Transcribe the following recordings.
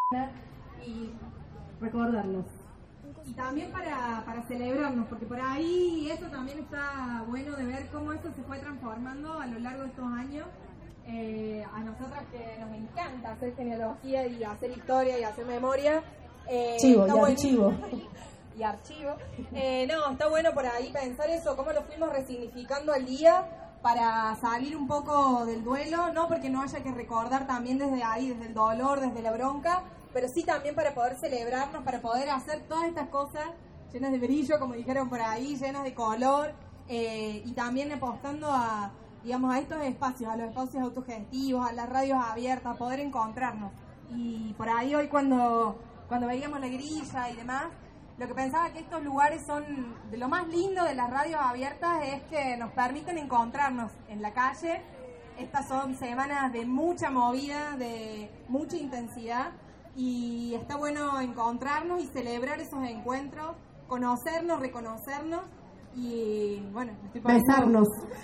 y recordarnos. Y también para celebrarnos, porque por ahí eso también está bueno de ver cómo eso se fue transformando a lo largo de estos años. A nosotras que nos encanta hacer genealogía y hacer historia y hacer memoria. Chivo y archivo. Y archivo. No, está bueno por ahí pensar eso, cómo lo fuimos resignificando al día para salir un poco del duelo, no porque no haya que recordar también desde ahí, desde el dolor, desde la bronca, pero sí también para poder celebrarnos, para poder hacer todas estas cosas llenas de brillo, como dijeron por ahí, llenas de color, y también apostando a, digamos, a estos espacios, a los espacios autogestivos, a las radios abiertas, a poder encontrarnos. Y por ahí hoy cuando veíamos la grilla y demás, lo que pensaba que estos lugares son, de lo más lindo de las radios abiertas es que nos permiten encontrarnos en la calle. Estas son semanas de mucha movida, de mucha intensidad, y está bueno encontrarnos y celebrar esos encuentros, conocernos, reconocernos y, bueno, besarnos.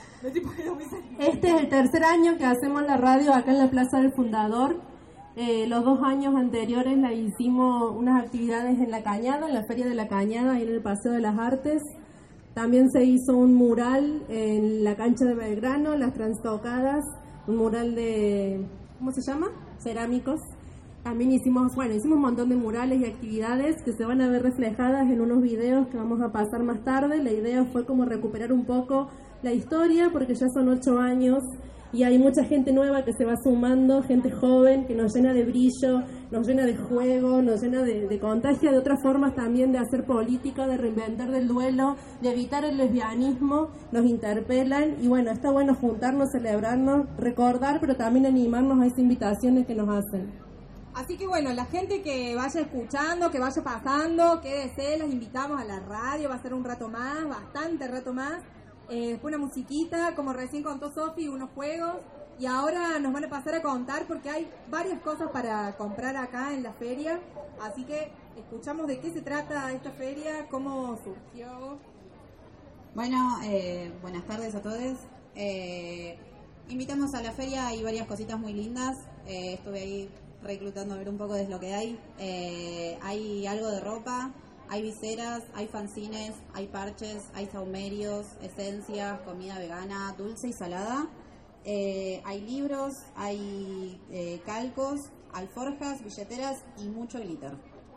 Este es el tercer año que hacemos la radio acá en la Plaza del Fundador. Los 2 años anteriores la hicimos unas actividades en La Cañada, en la Feria de La Cañada, y en el Paseo de las Artes. También se hizo un mural en la cancha de Belgrano, Las Transtocadas, un mural de, ¿cómo se llama? Cerámicos. También hicimos un montón de murales y actividades que se van a ver reflejadas en unos videos que vamos a pasar más tarde. La idea fue como recuperar un poco la historia, porque ya son 8 años y hay mucha gente nueva que se va sumando, gente joven que nos llena de brillo, nos llena de juego, nos llena de contagia de otras formas también de hacer política, de reinventar del duelo, de evitar el lesbianismo, nos interpelan y bueno, está bueno juntarnos, celebrarnos, recordar, pero también animarnos a esas invitaciones que nos hacen. Así que bueno, la gente que vaya escuchando, que vaya pasando, quédese, las invitamos a la radio, va a ser un rato más, bastante rato más. Después una musiquita, como recién contó Sofi, unos juegos, y ahora nos van a pasar a contar porque hay varias cosas para comprar acá en la feria, así que escuchamos de qué se trata esta feria, cómo surgió. Bueno, buenas tardes a todos. Invitamos a la feria, hay varias cositas muy lindas, estuve ahí reclutando a ver un poco de lo que hay. Hay algo de ropa, hay viseras, hay fanzines, hay parches, hay saumerios, esencias, comida vegana, dulce y salada. Hay libros, hay calcos, alforjas, billeteras y mucho glitter.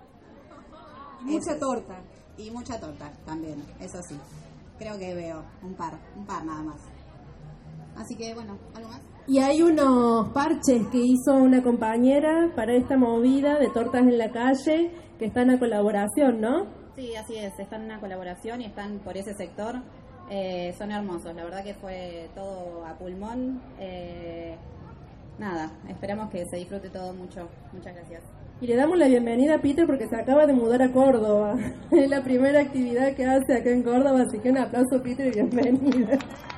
Y mucha torta. Y mucha torta también, eso sí. Creo que veo un par nada más. Así que bueno, ¿algo más? Y hay unos parches que hizo una compañera para esta movida de tortas en la calle que están a colaboración, ¿no? Sí, así es, están en una colaboración y están por ese sector. Son hermosos, la verdad que fue todo a pulmón. Nada, esperamos que se disfrute todo mucho. Muchas gracias. Y le damos la bienvenida a Peter porque se acaba de mudar a Córdoba. Es la primera actividad que hace acá en Córdoba, así que un aplauso, Peter, y bienvenida.